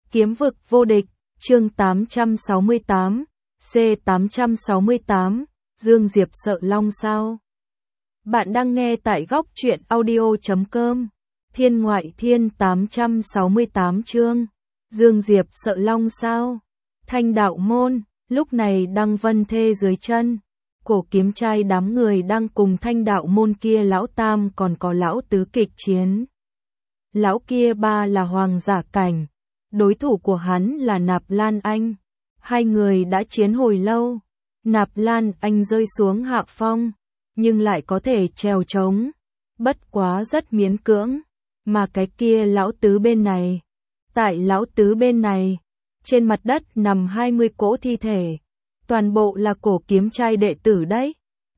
Kiếm vực vô địch, chương 868, C868, Dương Diệp sợ long sao? Bạn đang nghe tại góc truyện audio.com, Thiên Ngoại Thiên 868 chương, Dương Diệp sợ long sao? Thanh đạo môn, lúc này Đăng Vân Thê dưới chân, Cổ Kiếm Trai đám người đang cùng thanh đạo môn kia lão tam còn có lão tứ kịch chiến. Lão kia ba là hoàng giả cảnh, đối thủ của hắn là Nạp Lan Anh. Hai người đã chiến hồi lâu, Nạp Lan Anh rơi xuống hạ phong, nhưng lại có thể trèo trống, bất quá rất miễn cưỡng, mà cái kia lão tứ bên này. Tại lão tứ bên này, trên mặt đất nằm 20 cỗ thi thể, toàn bộ là Cổ Kiếm Trai đệ tử đấy.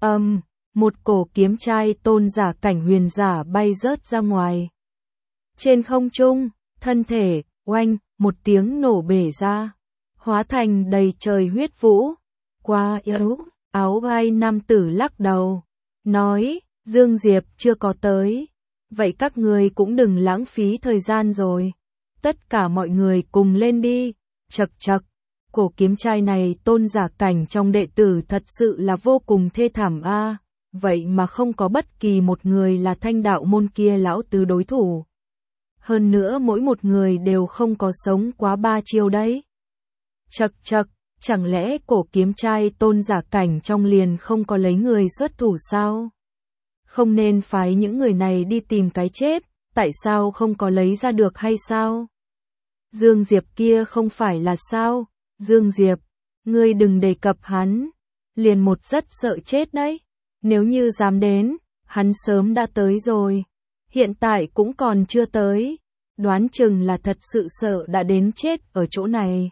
Một Cổ Kiếm Trai tôn giả cảnh huyền giả bay rớt ra ngoài. Trên không trung, thân thể, oanh, một tiếng nổ bể ra, hóa thành đầy trời huyết vũ. Quá yếu, áo gai nam tử lắc đầu, nói, Dương Diệp chưa có tới, vậy các người cũng đừng lãng phí thời gian rồi. Tất cả mọi người cùng lên đi, chậc chậc. Cổ Kiếm Trai này tôn giả cảnh trong đệ tử thật sự là vô cùng thê thảm a, vậy mà không có bất kỳ một người là thanh đạo môn kia lão tứ đối thủ. Hơn nữa mỗi một người đều không có sống quá 3 chiêu đấy. Chậc chậc, chẳng lẽ Cổ Kiếm Trai tôn giả cảnh trong liền không có lấy người xuất thủ sao? Không nên phái những người này đi tìm cái chết, tại sao không có lấy ra được hay sao? Dương Diệp kia không phải là sao? Dương Diệp, ngươi đừng đề cập hắn, liền một rất sợ chết đấy. Nếu như dám đến, hắn sớm đã tới rồi. Hiện tại cũng còn chưa tới, đoán chừng là thật sự sợ đã đến chết ở chỗ này.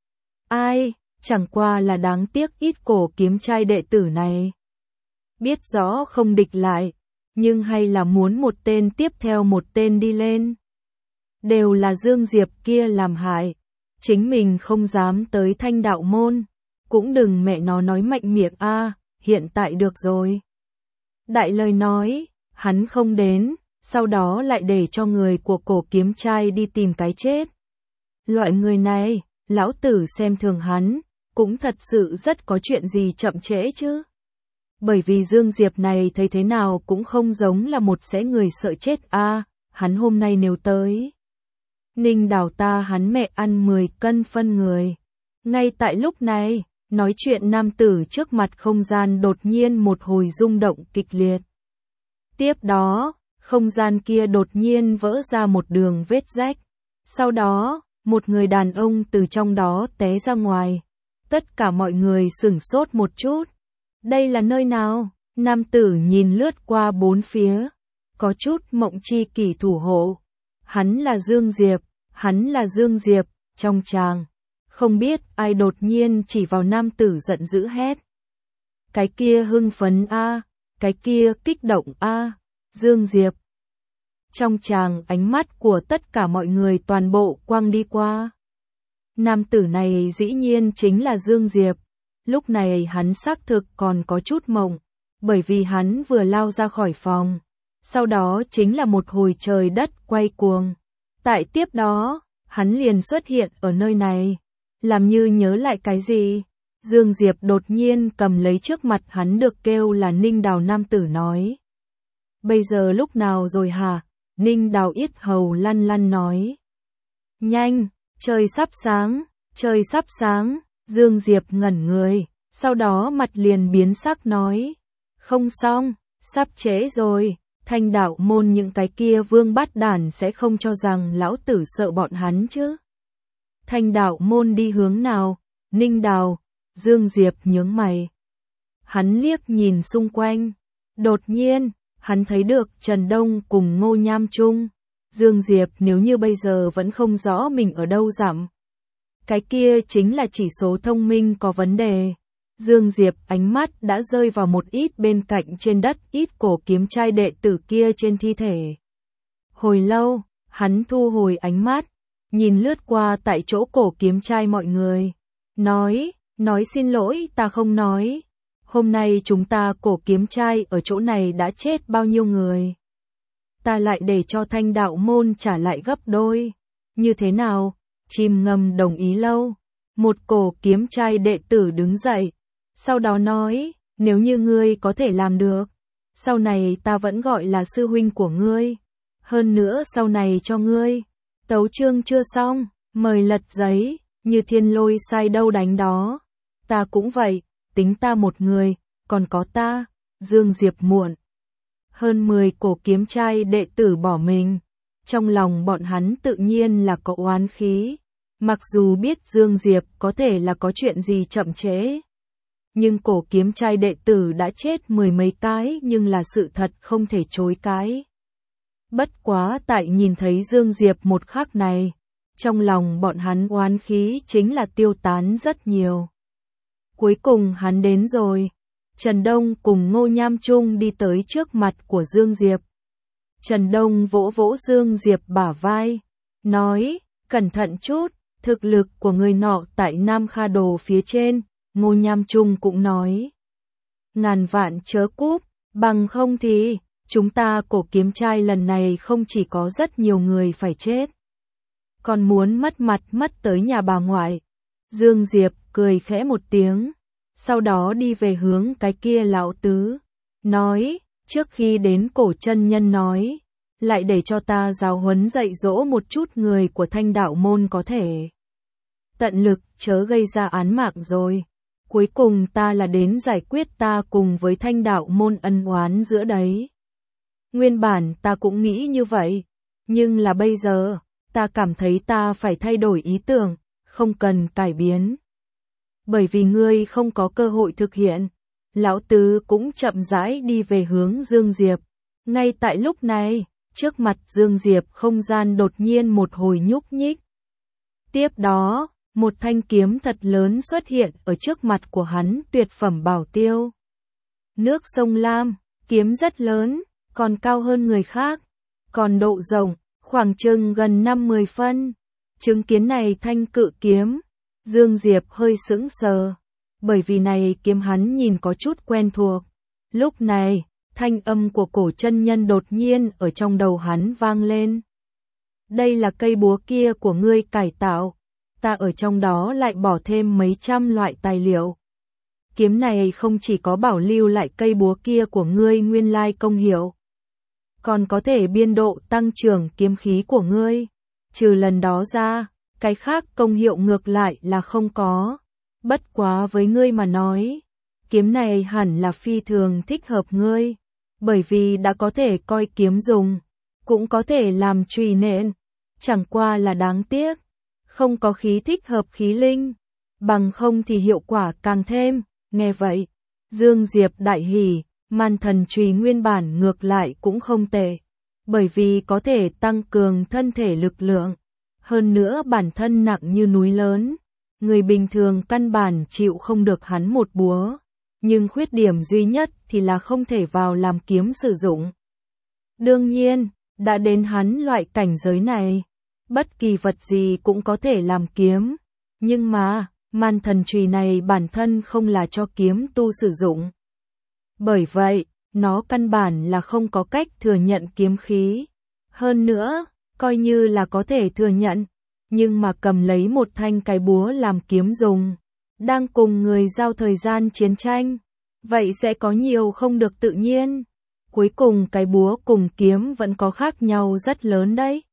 Ai, chẳng qua là đáng tiếc ít Cổ Kiếm Trai đệ tử này. Biết rõ không địch lại, nhưng hay là muốn một tên tiếp theo một tên đi lên. Đều là Dương Diệp kia làm hại, chính mình không dám tới thanh đạo môn, cũng đừng mẹ nó nói mạnh miệng a, hiện tại được rồi. Đại lời nói, hắn không đến, sau đó lại để cho người của Cổ Kiếm Trai đi tìm cái chết. Loại người này, lão tử xem thường hắn, cũng thật sự rất có chuyện gì chậm trễ chứ. Bởi vì Dương Diệp này thấy thế nào cũng không giống là một sẽ người sợ chết a, hắn hôm nay nếu tới. Ninh Đào ta hắn mẹ ăn 10 cân phân người. Ngay tại lúc này, nói chuyện nam tử trước mặt không gian đột nhiên một hồi rung động kịch liệt. Tiếp đó, không gian kia đột nhiên vỡ ra một đường vết rách. Sau đó, một người đàn ông từ trong đó té ra ngoài. Tất cả mọi người sửng sốt một chút. Đây là nơi nào? Nam tử nhìn lướt qua bốn phía, có chút mộng chi kỷ thủ hộ. Hắn là Dương Diệp, hắn là Dương Diệp, trong tràng. Không biết ai đột nhiên chỉ vào nam tử giận dữ hét. Cái kia hưng phấn a, cái kia kích động a, Dương Diệp. Trong tràng ánh mắt của tất cả mọi người toàn bộ quăng đi qua. Nam tử này dĩ nhiên chính là Dương Diệp. Lúc này hắn xác thực còn có chút mộng, bởi vì hắn vừa lao ra khỏi phòng. Sau đó chính là một hồi trời đất quay cuồng. Tại tiếp đó, hắn liền xuất hiện ở nơi này. Làm như nhớ lại cái gì, Dương Diệp đột nhiên cầm lấy trước mặt hắn được kêu là Ninh Đào nam tử nói. Bây giờ lúc nào rồi hả? Ninh Đào yết hầu lăn lăn nói. Nhanh, trời sắp sáng, trời sắp sáng. Dương Diệp ngẩn người, sau đó mặt liền biến sắc nói. Không xong, sắp trễ rồi. Thanh đạo môn những cái kia vương bát đản sẽ không cho rằng lão tử sợ bọn hắn chứ. Thanh đạo môn đi hướng nào? Ninh Đào, Dương Diệp nhướng mày. Hắn liếc nhìn xung quanh. Đột nhiên, hắn thấy được Trần Đông cùng Ngô Nham Trung. Dương Diệp nếu như bây giờ vẫn không rõ mình ở đâu dặm. Cái kia chính là chỉ số thông minh có vấn đề. Dương Diệp ánh mắt đã rơi vào một ít bên cạnh trên đất ít Cổ Kiếm Trai đệ tử kia trên thi thể. Hồi lâu, hắn thu hồi ánh mắt, nhìn lướt qua tại chỗ Cổ Kiếm Trai mọi người. Nói xin lỗi ta không nói. Hôm nay chúng ta Cổ Kiếm Trai ở chỗ này đã chết bao nhiêu người. Ta lại để cho thanh đạo môn trả lại gấp đôi. Như thế nào? chìm ngầm đồng ý lâu. Một cổ kiếm trai đệ tử đứng dậy, sau đó nói, nếu như ngươi có thể làm được, sau này ta vẫn gọi là sư huynh của ngươi. Hơn nữa sau này cho ngươi. Tấu chương chưa xong, mời lật giấy, như thiên lôi sai đâu đánh đó. Ta cũng vậy, tính ta một người, còn có ta, Dương Diệp muộn. Hơn 10 cổ kiếm trai đệ tử bỏ mình. Trong lòng bọn hắn tự nhiên là có oán khí. Mặc dù biết Dương Diệp có thể là có chuyện gì chậm trễ. Nhưng cổ kiếm trai đệ tử đã chết 10 mấy cái nhưng là sự thật không thể chối cái. Bất quá tại nhìn thấy Dương Diệp một khắc này, trong lòng bọn hắn oán khí chính là tiêu tán rất nhiều. Cuối cùng hắn đến rồi. Trần Đông cùng Ngô Nham Trung đi tới trước mặt của Dương Diệp. Trần Đông vỗ vỗ Dương Diệp bả vai, nói, cẩn thận chút, thực lực của người nọ tại Nam Kha Đồ phía trên. Ngô Nham Trung cũng nói, ngàn vạn chớ cúp, bằng không thì, chúng ta cổ kiếm trai lần này không chỉ có rất nhiều người phải chết, còn muốn mất mặt mất tới nhà bà ngoại. Dương Diệp cười khẽ một tiếng, sau đó đi về hướng cái kia lão tứ, nói, trước khi đến cổ chân nhân nói, lại để cho ta giáo huấn dạy dỗ một chút người của Thanh đạo môn có thể. Tận lực chớ gây ra án mạng rồi. Cuối cùng ta là đến giải quyết ta cùng với Thanh đạo môn ân oán giữa đấy. Nguyên bản ta cũng nghĩ như vậy, nhưng là bây giờ, ta cảm thấy ta phải thay đổi ý tưởng, không cần cải biến. Bởi vì ngươi không có cơ hội thực hiện, lão tứ cũng chậm rãi đi về hướng Dương Diệp. Ngay tại lúc này, trước mặt Dương Diệp không gian đột nhiên một hồi nhúc nhích. Tiếp đó, một thanh kiếm thật lớn xuất hiện ở trước mặt của hắn, tuyệt phẩm bảo tiêu. Nước sông Lam, kiếm rất lớn, còn cao hơn người khác, còn độ rộng, khoảng chừng gần 5-10 phân. Chứng kiến này thanh cự kiếm, Dương Diệp hơi sững sờ, bởi vì này kiếm hắn nhìn có chút quen thuộc. Lúc này, thanh âm của cổ chân nhân đột nhiên ở trong đầu hắn vang lên. Đây là cây búa kia của ngươi cải tạo, ta ở trong đó lại bỏ thêm mấy trăm loại tài liệu. Kiếm này không chỉ có bảo lưu lại cây búa kia của ngươi nguyên lai công hiệu, còn có thể biên độ tăng trưởng kiếm khí của ngươi. Trừ lần đó ra, cái khác công hiệu ngược lại là không có. Bất quá với ngươi mà nói, kiếm này hẳn là phi thường thích hợp ngươi, bởi vì đã có thể coi kiếm dùng, cũng có thể làm chùy nện, chẳng qua là đáng tiếc, không có khí thích hợp khí linh, bằng không thì hiệu quả càng thêm. Nghe vậy, Dương Diệp đại hỉ, man thần chùy nguyên bản ngược lại cũng không tệ, bởi vì có thể tăng cường thân thể lực lượng, hơn nữa bản thân nặng như núi lớn, người bình thường căn bản chịu không được hắn một búa, nhưng khuyết điểm duy nhất thì là không thể vào làm kiếm sử dụng. Đương nhiên, đã đến hắn loại cảnh giới này, bất kỳ vật gì cũng có thể làm kiếm, nhưng mà, man thần chùy này bản thân không là cho kiếm tu sử dụng. Bởi vậy, nó căn bản là không có cách thừa nhận kiếm khí. Hơn nữa, coi như là có thể thừa nhận, nhưng mà cầm lấy một thanh cái búa làm kiếm dùng, đang cùng người giao thời gian chiến tranh, vậy sẽ có nhiều không được tự nhiên. Cuối cùng cái búa cùng kiếm vẫn có khác nhau rất lớn đấy.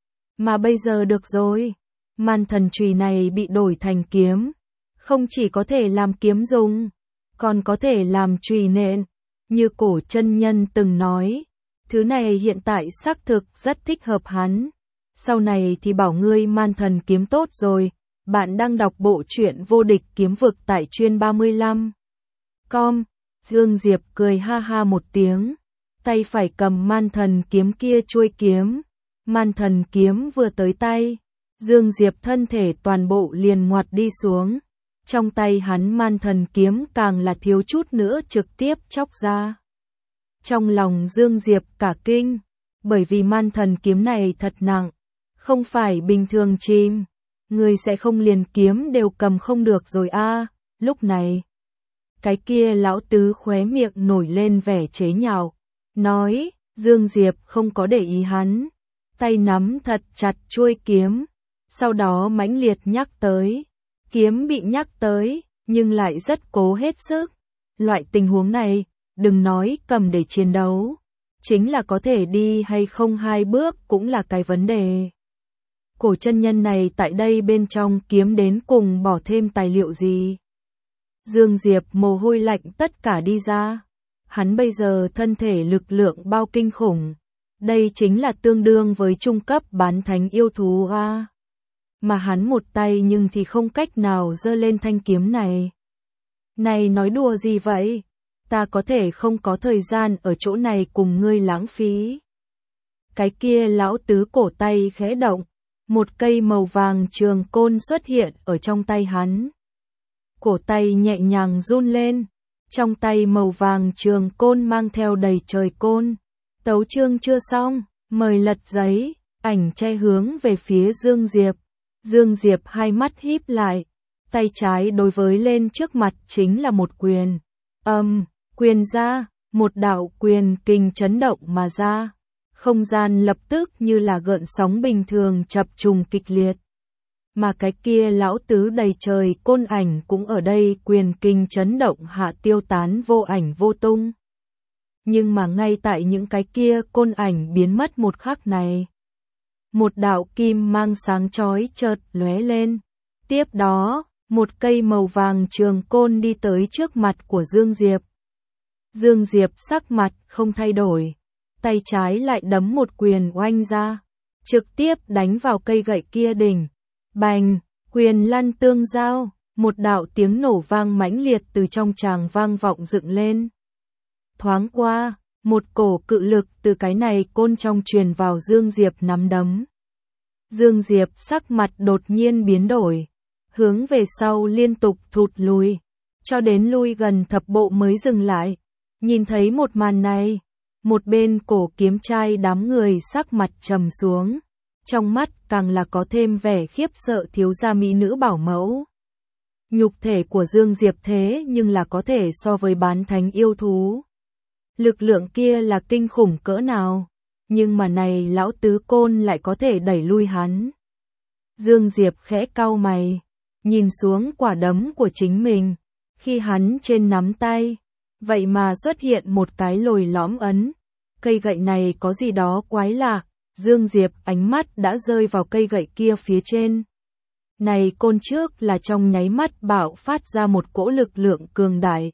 Mà bây giờ được rồi, man thần chùy này bị đổi thành kiếm, không chỉ có thể làm kiếm dùng, còn có thể làm chùy nện. Như cổ chân nhân từng nói, thứ này hiện tại xác thực rất thích hợp hắn. Sau này thì bảo ngươi man thần kiếm tốt rồi. Bạn đang đọc bộ truyện Vô Địch Kiếm Vực tại Chuyên 35. Com. Dương Diệp cười ha ha một tiếng, tay phải cầm man thần kiếm kia chuôi kiếm. Man thần kiếm vừa tới tay, Dương Diệp thân thể toàn bộ liền ngoặt đi xuống. Trong tay hắn man thần kiếm càng là thiếu chút nữa trực tiếp chóc ra. Trong lòng Dương Diệp cả kinh, bởi vì man thần kiếm này thật nặng, không phải bình thường chìm, người sẽ không liền kiếm đều cầm không được rồi a. Lúc này, cái kia lão tứ khóe miệng nổi lên vẻ chế nhạo, nói, Dương Diệp không có để ý hắn, tay nắm thật chặt chuôi kiếm, sau đó mãnh liệt nhắc tới. Kiếm bị nhắc tới, nhưng lại rất cố hết sức. Loại tình huống này, đừng nói cầm để chiến đấu, chính là có thể đi hay không 2 bước cũng là cái vấn đề. Cổ chân nhân này tại đây bên trong kiếm đến cùng bỏ thêm tài liệu gì? Dương Diệp mồ hôi lạnh tất cả đi ra. Hắn bây giờ thân thể lực lượng bao kinh khủng. Đây chính là tương đương với trung cấp bán thánh yêu thú a. Mà hắn một tay nhưng thì không cách nào giơ lên thanh kiếm này. Này nói đùa gì vậy? Ta có thể không có thời gian ở chỗ này cùng ngươi lãng phí. Cái kia lão tứ cổ tay khẽ động, một cây màu vàng trường côn xuất hiện ở trong tay hắn. Cổ tay nhẹ nhàng run lên, trong tay màu vàng trường côn mang theo đầy trời côn. Tấu chương chưa xong, mời lật giấy, ảnh che hướng về phía Dương Diệp. Dương Diệp hai mắt híp lại, tay trái đối với lên trước mặt chính là một quyền. Quyền ra, một đạo quyền kình chấn động mà ra. Không gian lập tức như là gợn sóng bình thường chập trùng kịch liệt. Mà cái kia lão tứ đầy trời côn ảnh cũng ở đây quyền kình chấn động hạ tiêu tán vô ảnh vô tung. Nhưng mà ngay tại những cái kia côn ảnh biến mất một khắc này, một đạo kim mang sáng chói chợt lóe lên. Tiếp đó, một cây màu vàng trường côn đi tới trước mặt của Dương Diệp. Dương Diệp sắc mặt không thay đổi, tay trái lại đấm một quyền oanh ra, trực tiếp đánh vào cây gậy kia đỉnh. Bành, quyền lăn tương giao, một đạo tiếng nổ vang mãnh liệt từ trong tràng vang vọng dựng lên. Thoáng qua, một cổ cự lực từ cái này côn trong truyền vào Dương Diệp nắm đấm. Dương Diệp sắc mặt đột nhiên biến đổi, hướng về sau liên tục thụt lùi, cho đến lui gần thập bộ mới dừng lại. Nhìn thấy một màn này, một bên cổ kiếm trai đám người sắc mặt trầm xuống, trong mắt càng là có thêm vẻ khiếp sợ thiếu gia mỹ nữ bảo mẫu. Nhục thể của Dương Diệp thế nhưng là có thể so với bán thánh yêu thú. Lực lượng kia là kinh khủng cỡ nào, nhưng mà này lão tứ côn lại có thể đẩy lui hắn. Dương Diệp khẽ cau mày, nhìn xuống quả đấm của chính mình, khi hắn trên nắm tay, vậy mà xuất hiện một cái lồi lõm ấn. Cây gậy này có gì đó quái lạ, Dương Diệp ánh mắt đã rơi vào cây gậy kia phía trên. Này côn trước là trong nháy mắt bạo phát ra một cỗ lực lượng cường đại.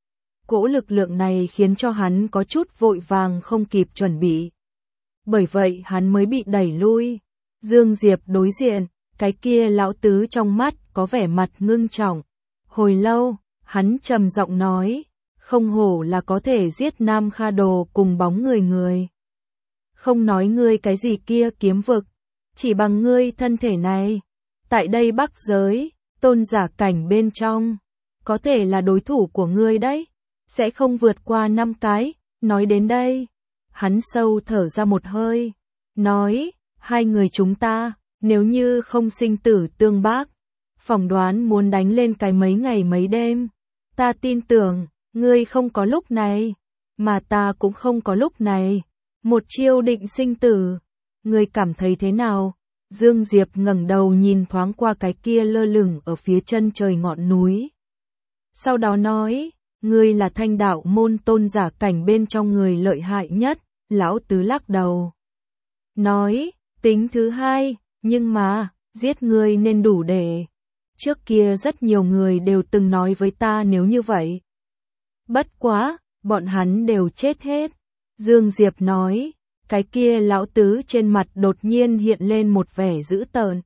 Cỗ lực lượng này khiến cho hắn có chút vội vàng không kịp chuẩn bị. Bởi vậy hắn mới bị đẩy lui. Dương Diệp đối diện, cái kia lão tứ trong mắt có vẻ mặt ngưng trọng. Hồi lâu, hắn trầm giọng nói, không hổ là có thể giết Nam Kha Đồ cùng bóng người. Không nói ngươi cái gì kia kiếm vực, chỉ bằng ngươi thân thể này. Tại đây Bắc giới, tôn giả cảnh bên trong, có thể là đối thủ của ngươi đấy, sẽ không vượt qua 5 cái. Nói đến đây, hắn sâu thở ra một hơi, nói, hai người chúng ta, nếu như không sinh tử tương bác, phỏng đoán muốn đánh lên cái mấy ngày mấy đêm. Ta tin tưởng, ngươi không có lúc này, mà ta cũng không có lúc này. Một chiêu định sinh tử, ngươi cảm thấy thế nào? Dương Diệp ngẩng đầu nhìn thoáng qua cái kia lơ lửng ở phía chân trời ngọn núi. Sau đó nói, ngươi là Thanh Đạo môn tôn giả cảnh bên trong người lợi hại nhất. Lão tứ lắc đầu, nói, tính thứ hai, nhưng mà, giết ngươi nên đủ để. Trước kia rất nhiều người đều từng nói với ta nếu như vậy. Bất quá, bọn hắn đều chết hết. Dương Diệp nói, cái kia lão tứ trên mặt đột nhiên hiện lên một vẻ dữ tợn.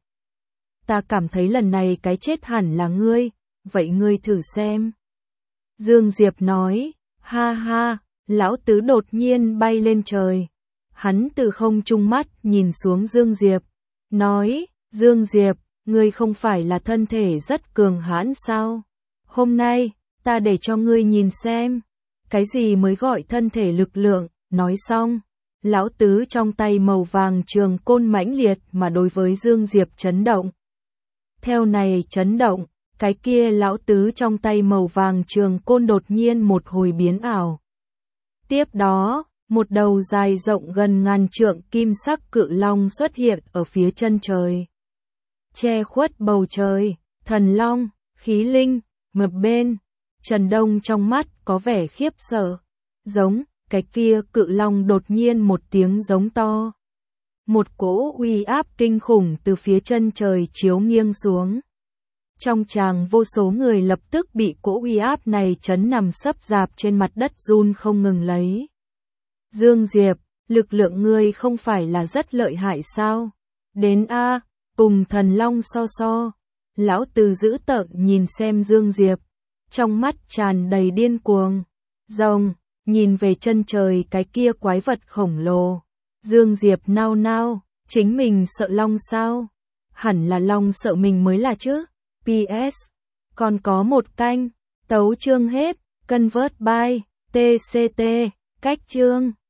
Ta cảm thấy lần này cái chết hẳn là ngươi, vậy ngươi thử xem. Dương Diệp nói, ha ha, lão tứ đột nhiên bay lên trời. Hắn từ không trung mắt nhìn xuống Dương Diệp, nói, Dương Diệp, ngươi không phải là thân thể rất cường hãn sao? Hôm nay, ta để cho ngươi nhìn xem, cái gì mới gọi thân thể lực lượng. Nói xong, lão tứ trong tay màu vàng trường côn mãnh liệt mà đối với Dương Diệp chấn động. Theo này chấn động, cái kia lão tứ trong tay màu vàng trường côn đột nhiên một hồi biến ảo. Tiếp đó, một đầu dài rộng gần ngàn trượng kim sắc cự long xuất hiện ở phía chân trời. che khuất bầu trời, thần long, khí linh, mập bên. Trần Đông trong mắt có vẻ khiếp sợ, giống, cái kia cự long đột nhiên một tiếng giống to. Một cỗ uy áp kinh khủng từ phía chân trời chiếu nghiêng xuống. Trong tràng vô số người lập tức bị cỗ uy áp này chấn nằm sấp rạp trên mặt đất run không ngừng lấy. Dương Diệp, lực lượng ngươi không phải là rất lợi hại sao? Đến a, cùng thần long so. Lão Từ dữ tợn nhìn xem Dương Diệp, trong mắt tràn đầy điên cuồng. Rồng, nhìn về chân trời cái kia quái vật khổng lồ. Dương Diệp nao nao, chính mình sợ long sao? Hẳn là long sợ mình mới là chứ. PS, còn có một canh, tấu chương hết, convert by, TCT, cách chương.